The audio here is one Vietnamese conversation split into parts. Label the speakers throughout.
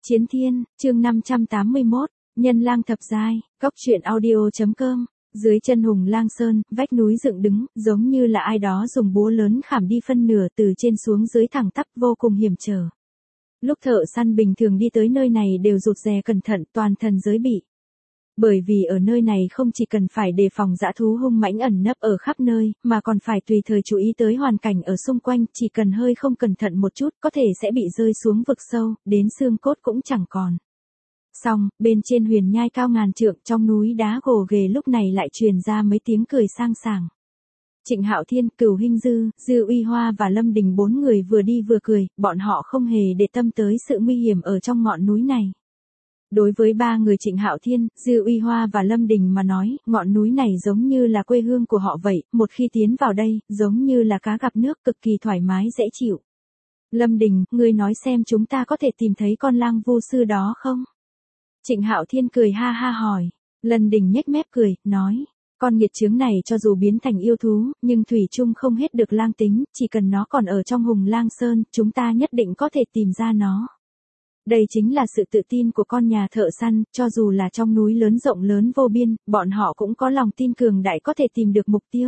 Speaker 1: Chiến Thiên, chương 581, Nhân Lang Thập Giai, Cóc truyện audio.com. Dưới chân Hùng Lang Sơn, vách núi dựng đứng, giống như là ai đó dùng búa lớn khảm đi phân nửa từ trên xuống dưới thẳng tắp vô cùng hiểm trở. Lúc thợ săn bình thường đi tới nơi này đều rụt rè cẩn thận, toàn thân giới bị. Bởi vì ở nơi này không chỉ cần phải đề phòng dã thú hung mãnh ẩn nấp ở khắp nơi, mà còn phải tùy thời chú ý tới hoàn cảnh ở xung quanh, chỉ cần hơi không cẩn thận một chút có thể sẽ bị rơi xuống vực sâu, đến xương cốt cũng chẳng còn. Xong, bên trên huyền nhai cao ngàn trượng trong núi đá gồ ghề lúc này lại truyền ra mấy tiếng cười sang sảng. Trịnh Hạo Thiên, Cửu Hinh Dư, Dư Uy Hoa và Lâm Đình bốn người vừa đi vừa cười, bọn họ không hề để tâm tới sự nguy hiểm ở trong ngọn núi này. Đối với ba người Trịnh Hạo Thiên, Dư Uy Hoa và Lâm Đình mà nói, ngọn núi này giống như là quê hương của họ vậy, một khi tiến vào đây, giống như là cá gặp nước, cực kỳ thoải mái dễ chịu. Lâm Đình, ngươi nói xem chúng ta có thể tìm thấy con lang vô sư đó không? Trịnh Hạo Thiên cười ha ha hỏi. Lâm Đình nhếch mép cười, nói, con nghiệt chướng này cho dù biến thành yêu thú, nhưng thủy chung không hết được lang tính, chỉ cần nó còn ở trong Hùng Lang Sơn, chúng ta nhất định có thể tìm ra nó. Đây chính là sự tự tin của con nhà thợ săn, cho dù là trong núi lớn rộng lớn vô biên, bọn họ cũng có lòng tin cường đại có thể tìm được mục tiêu.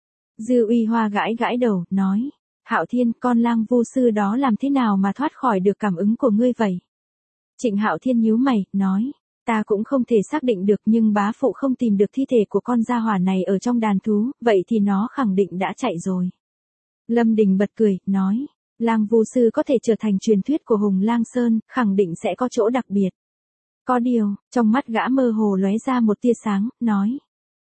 Speaker 1: Dư Uy Hoa gãi gãi đầu, nói, Hạo Thiên, con lang vô sư đó làm thế nào mà thoát khỏi được cảm ứng của ngươi vậy? Trịnh Hạo Thiên nhíu mày, nói, ta cũng không thể xác định được nhưng bá phụ không tìm được thi thể của con gia hỏa này ở trong đàn thú, vậy thì nó khẳng định đã chạy rồi. Lâm Đình bật cười, nói, lang vô sư có thể trở thành truyền thuyết của Hùng Lang Sơn, khẳng định sẽ có chỗ đặc biệt. Có điều, trong mắt gã mơ hồ lóe ra một tia sáng, nói,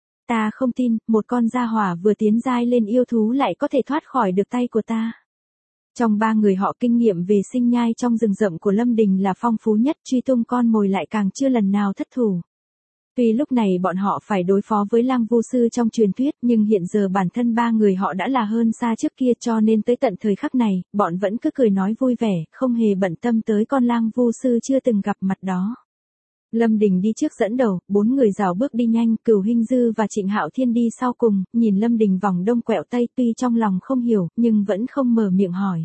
Speaker 1: ta không tin, một con gia hỏa vừa tiến giai lên yêu thú lại có thể thoát khỏi được tay của ta. Trong ba người họ kinh nghiệm về sinh nhai trong rừng rậm của Lâm Đình là phong phú nhất, truy tung con mồi lại càng chưa lần nào thất thủ. Tuy lúc này bọn họ phải đối phó với lang vô sư trong truyền thuyết, nhưng hiện giờ bản thân ba người họ đã là hơn xa trước kia, cho nên tới tận thời khắc này, bọn vẫn cứ cười nói vui vẻ, không hề bận tâm tới con lang vô sư chưa từng gặp mặt đó. Lâm Đình đi trước dẫn đầu, bốn người rảo bước đi nhanh, Cửu Hinh Dư và Trịnh Hạo Thiên đi sau cùng, nhìn Lâm Đình vòng đông quẹo tây, tuy trong lòng không hiểu, nhưng vẫn không mở miệng hỏi.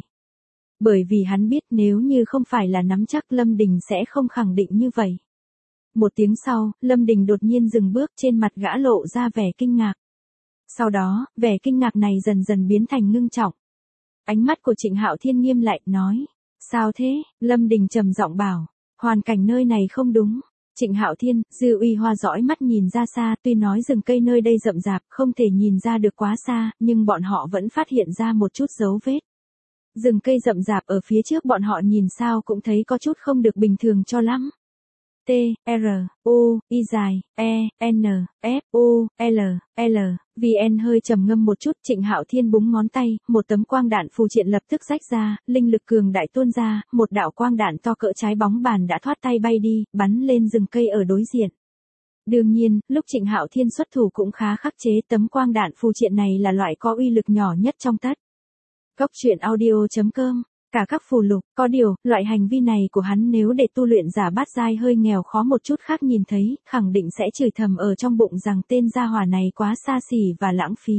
Speaker 1: Bởi vì hắn biết nếu như không phải là nắm chắc Lâm Đình sẽ không khẳng định như vậy. Một tiếng sau, Lâm Đình đột nhiên dừng bước, trên mặt gã lộ ra vẻ kinh ngạc. Sau đó, vẻ kinh ngạc này dần dần biến thành ngưng trọng. Ánh mắt của Trịnh Hạo Thiên nghiêm lại, nói, sao thế? Lâm Đình trầm giọng bảo, hoàn cảnh nơi này không đúng. Trịnh Hạo Thiên, Dư Uy Hoa dõi mắt nhìn ra xa, tuy nói rừng cây nơi đây rậm rạp, không thể nhìn ra được quá xa, nhưng bọn họ vẫn phát hiện ra một chút dấu vết. Rừng cây rậm rạp ở phía trước bọn họ nhìn sao cũng thấy có chút không được bình thường cho lắm. T, R, U, I dài, E, N, F, U, L, L, VN hơi trầm ngâm một chút, Trịnh Hạo Thiên búng ngón tay, một tấm quang đạn phù triện lập tức rách ra, linh lực cường đại tuôn ra, một đạo quang đạn to cỡ trái bóng bàn đã thoát tay bay đi, bắn lên rừng cây ở đối diện. Đương nhiên, lúc Trịnh Hạo Thiên xuất thủ cũng khá khắc chế, tấm quang đạn phù triện này là loại có uy lực nhỏ nhất trong tất. Cóc truyện audio.com. Cả các phù lục, có điều, loại hành vi này của hắn nếu để tu luyện giả bát giai hơi nghèo khó một chút khác nhìn thấy, khẳng định sẽ chửi thầm ở trong bụng rằng tên gia hỏa này quá xa xỉ và lãng phí.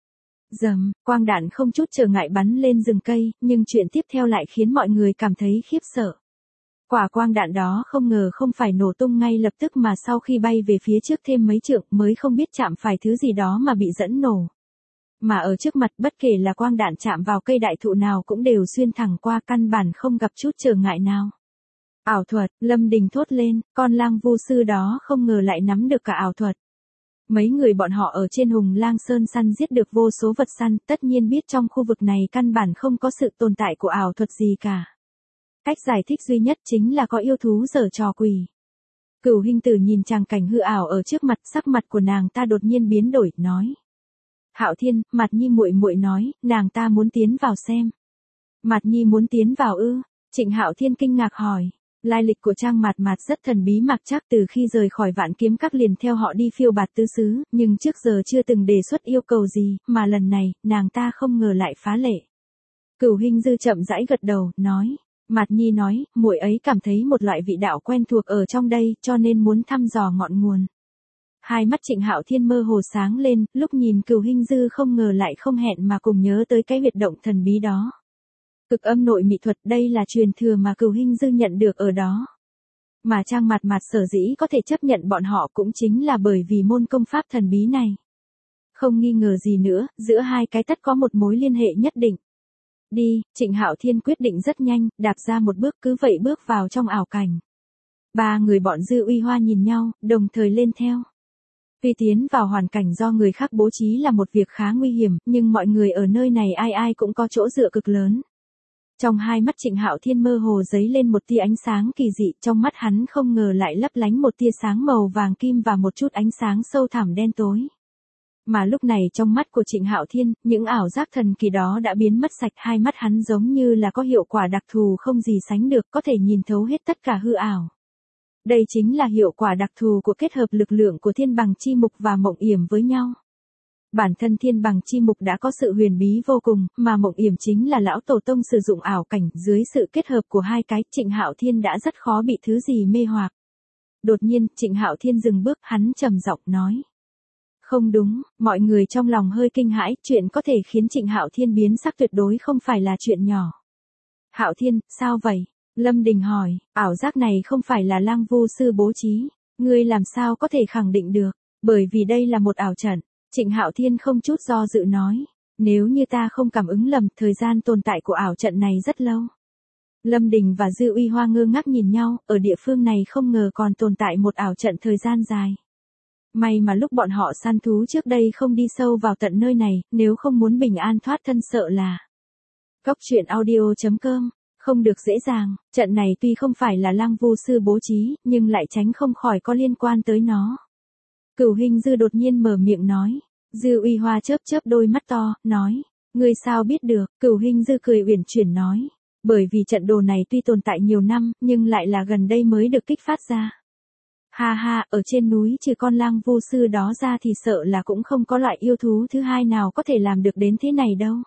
Speaker 1: Dầm, quang đạn không chút trở ngại bắn lên rừng cây, nhưng chuyện tiếp theo lại khiến mọi người cảm thấy khiếp sợ. Quả quang đạn đó không ngờ không phải nổ tung ngay lập tức mà sau khi bay về phía trước thêm mấy trượng mới không biết chạm phải thứ gì đó mà bị dẫn nổ. Mà ở trước mặt bất kể là quang đạn chạm vào cây đại thụ nào cũng đều xuyên thẳng qua, căn bản không gặp chút trở ngại nào. Ảo thuật, Lâm Đình thốt lên, con lang vô sư đó không ngờ lại nắm được cả ảo thuật. Mấy người bọn họ ở trên Hùng Lang Sơn săn giết được vô số vật săn, tất nhiên biết trong khu vực này căn bản không có sự tồn tại của ảo thuật gì cả. Cách giải thích duy nhất chính là có yêu thú giở trò quỷ. Cửu Hinh Tử nhìn tràng cảnh hư ảo ở trước mặt, sắc mặt của nàng ta đột nhiên biến đổi, nói. Hạo Thiên, Mạt Nhi muội muội nói, nàng ta muốn tiến vào xem. Mạt Nhi muốn tiến vào ư? Trịnh Hạo Thiên kinh ngạc hỏi. Lai lịch của Trang Mạt Mạt rất thần bí, mặc chắc từ khi rời khỏi Vạn Kiếm Các liền theo họ đi phiêu bạt tứ xứ, nhưng trước giờ chưa từng đề xuất yêu cầu gì, mà lần này, nàng ta không ngờ lại phá lệ. Cửu Hinh Dư chậm rãi gật đầu, nói. Mạt Nhi nói, muội ấy cảm thấy một loại vị đạo quen thuộc ở trong đây, cho nên muốn thăm dò ngọn nguồn. Hai mắt Trịnh Hạo Thiên mơ hồ sáng lên, lúc nhìn Cửu Hinh Dư không ngờ lại không hẹn mà cùng nhớ tới cái huyệt động thần bí đó. Cực âm nội mị thuật, đây là truyền thừa mà Cửu Hinh Dư nhận được ở đó. Mà Trang Mạt Mạt sở dĩ có thể chấp nhận bọn họ cũng chính là bởi vì môn công pháp thần bí này. Không nghi ngờ gì nữa, giữa hai cái tất có một mối liên hệ nhất định. Đi, Trịnh Hạo Thiên quyết định rất nhanh, đạp ra một bước cứ vậy bước vào trong ảo cảnh. Ba người bọn Dư Uy Hoa nhìn nhau, đồng thời lên theo. Tuy tiến vào hoàn cảnh do người khác bố trí là một việc khá nguy hiểm, nhưng mọi người ở nơi này ai ai cũng có chỗ dựa cực lớn. Trong hai mắt Trịnh Hạo Thiên mơ hồ giấy lên một tia ánh sáng kỳ dị, trong mắt hắn không ngờ lại lấp lánh một tia sáng màu vàng kim và một chút ánh sáng sâu thẳm đen tối. Mà lúc này trong mắt của Trịnh Hạo Thiên, những ảo giác thần kỳ đó đã biến mất sạch, hai mắt hắn giống như là có hiệu quả đặc thù không gì sánh được, có thể nhìn thấu hết tất cả hư ảo. Đây chính là hiệu quả đặc thù của kết hợp lực lượng của thiên bằng chi mục và mộng yểm với nhau. Bản thân thiên bằng chi mục đã có sự huyền bí vô cùng, mà mộng yểm chính là lão tổ tông sử dụng ảo cảnh, dưới sự kết hợp của hai cái, Trịnh Hạo Thiên đã rất khó bị thứ gì mê hoặc. Đột nhiên, Trịnh Hạo Thiên dừng bước, hắn trầm giọng nói. Không đúng, mọi người trong lòng hơi kinh hãi, chuyện có thể khiến Trịnh Hạo Thiên biến sắc tuyệt đối không phải là chuyện nhỏ. Hạo Thiên, sao vậy? Lâm Đình hỏi, ảo giác này không phải là Lang Vu sư bố trí, ngươi làm sao có thể khẳng định được, bởi vì đây là một ảo trận. Trịnh Hạo Thiên không chút do dự nói, nếu như ta không cảm ứng lầm, thời gian tồn tại của ảo trận này rất lâu. Lâm Đình và Dư Uy Hoa ngơ ngác nhìn nhau, ở địa phương này không ngờ còn tồn tại một ảo trận thời gian dài. May mà lúc bọn họ săn thú trước đây không đi sâu vào tận nơi này, nếu không muốn bình an thoát thân sợ là. Góc truyện audio.com, không được dễ dàng, trận này tuy không phải là Lang Vu sư bố trí, nhưng lại tránh không khỏi có liên quan tới nó. Cửu Hình Dư đột nhiên mở miệng nói. Dư Uy Hoa chớp chớp đôi mắt to, nói, ngươi sao biết được? Cửu Hình Dư cười uyển chuyển nói, bởi vì trận đồ này tuy tồn tại nhiều năm, nhưng lại là gần đây mới được kích phát ra. Ha ha, ở trên núi trừ con Lang Vu sư đó ra thì sợ là cũng không có loại yêu thú thứ hai nào có thể làm được đến thế này đâu.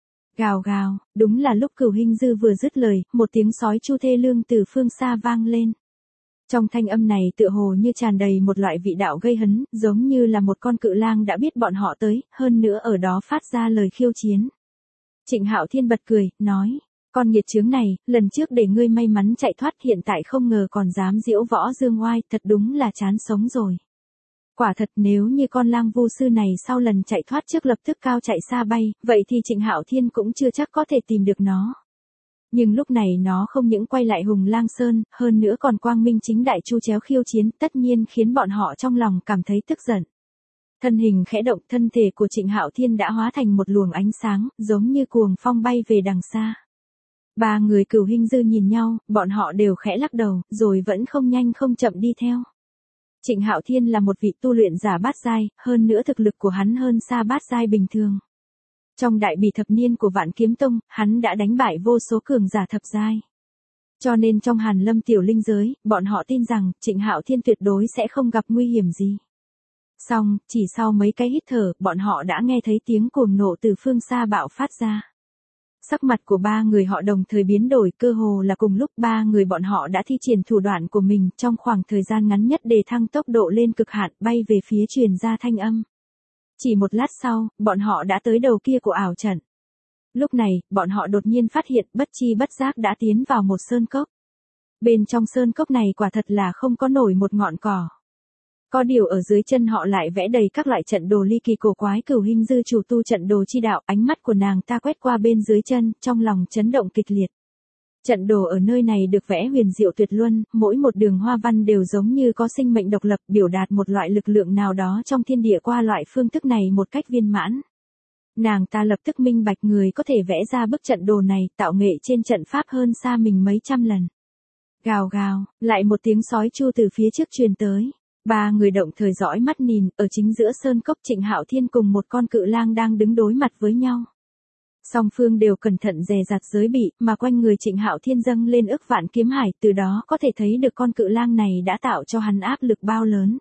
Speaker 1: Gào gào, đúng là lúc Cửu Hình Dư vừa dứt lời, một tiếng sói chu thê lương từ phương xa vang lên. Trong thanh âm này tựa hồ như tràn đầy một loại vị đạo gây hấn, giống như là một con cự lang đã biết bọn họ tới, hơn nữa ở đó phát ra lời khiêu chiến. Trịnh Hạo Thiên bật cười, nói, con nghiệt chướng này, lần trước để ngươi may mắn chạy thoát hiện tại không ngờ còn dám diễu võ dương oai, thật đúng là chán sống rồi. Quả thật nếu như con Lang Vu sư này sau lần chạy thoát trước lập tức cao chạy xa bay, vậy thì Trịnh Hạo Thiên cũng chưa chắc có thể tìm được nó. Nhưng lúc này nó không những quay lại Hùng Lang Sơn, hơn nữa còn quang minh chính đại chu chéo khiêu chiến, tất nhiên khiến bọn họ trong lòng cảm thấy tức giận. Thân hình khẽ động, thân thể của Trịnh Hạo Thiên đã hóa thành một luồng ánh sáng, giống như cuồng phong bay về đằng xa. Ba người Cửu Hình Dư nhìn nhau, bọn họ đều khẽ lắc đầu, rồi vẫn không nhanh không chậm đi theo. Trịnh Hạo Thiên là một vị tu luyện giả bát giai, hơn nữa thực lực của hắn hơn xa bát giai bình thường. Trong đại bỉ thập niên của Vạn Kiếm Tông, hắn đã đánh bại vô số cường giả thập giai. Cho nên trong Hàn Lâm tiểu linh giới, bọn họ tin rằng Trịnh Hạo Thiên tuyệt đối sẽ không gặp nguy hiểm gì. Xong, chỉ sau mấy cái hít thở, bọn họ đã nghe thấy tiếng cuồng nộ từ phương xa bạo phát ra. Sắc mặt của ba người họ đồng thời biến đổi, cơ hồ là cùng lúc ba người bọn họ đã thi triển thủ đoạn của mình trong khoảng thời gian ngắn nhất để thăng tốc độ lên cực hạn, bay về phía truyền ra thanh âm. Chỉ một lát sau, bọn họ đã tới đầu kia của ảo trận. Lúc này, bọn họ đột nhiên phát hiện bất chi bất giác đã tiến vào một sơn cốc. Bên trong sơn cốc này quả thật là không có nổi một ngọn cỏ. Có điều ở dưới chân họ lại vẽ đầy các loại trận đồ ly kỳ cổ quái. Cửu Hình Dư chủ tu trận đồ chi đạo, ánh mắt của nàng ta quét qua bên dưới chân, trong lòng chấn động kịch liệt. Trận đồ ở nơi này được vẽ huyền diệu tuyệt luân, mỗi một đường hoa văn đều giống như có sinh mệnh độc lập, biểu đạt một loại lực lượng nào đó trong thiên địa qua loại phương thức này một cách viên mãn. Nàng ta lập tức minh bạch người có thể vẽ ra bức trận đồ này, tạo nghệ trên trận pháp hơn xa mình mấy trăm lần. Gào gào, lại một tiếng sói chu từ phía trước truyền tới. Ba người động thời dõi mắt nhìn, ở chính giữa sơn cốc Trịnh Hạo Thiên cùng một con cự lang đang đứng đối mặt với nhau. Song phương đều cẩn thận dè dặt giới bị, mà quanh người Trịnh Hạo Thiên dâng lên ức vạn kiếm hải, từ đó có thể thấy được con cự lang này đã tạo cho hắn áp lực bao lớn.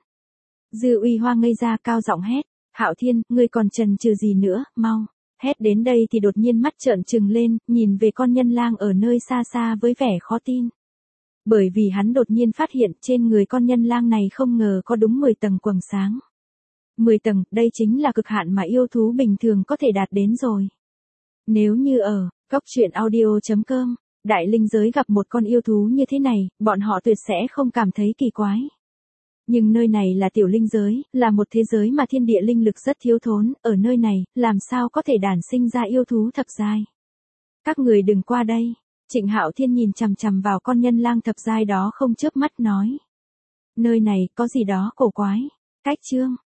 Speaker 1: Dư Uy Hoa ngây ra cao giọng hét, Hạo Thiên, ngươi còn chần chừ gì nữa, mau. Hét đến đây thì đột nhiên mắt trợn trừng lên, nhìn về con nhân lang ở nơi xa xa với vẻ khó tin. Bởi vì hắn đột nhiên phát hiện trên người con nhân lang này không ngờ có đúng 10 tầng quầng sáng. 10 tầng, đây chính là cực hạn mà yêu thú bình thường có thể đạt đến rồi. Nếu như ở góc truyện audio.com Đại linh giới gặp một con yêu thú như thế này, bọn họ tuyệt sẽ không cảm thấy kỳ quái. Nhưng nơi này là tiểu linh giới, là một thế giới mà thiên địa linh lực rất thiếu thốn, ở nơi này, làm sao có thể đản sinh ra yêu thú thập giai. Các người đừng qua đây. Trịnh Hạo Thiên nhìn chằm chằm vào con nhân lang thập giai đó không chớp mắt nói. Nơi này có gì đó cổ quái. Cách chương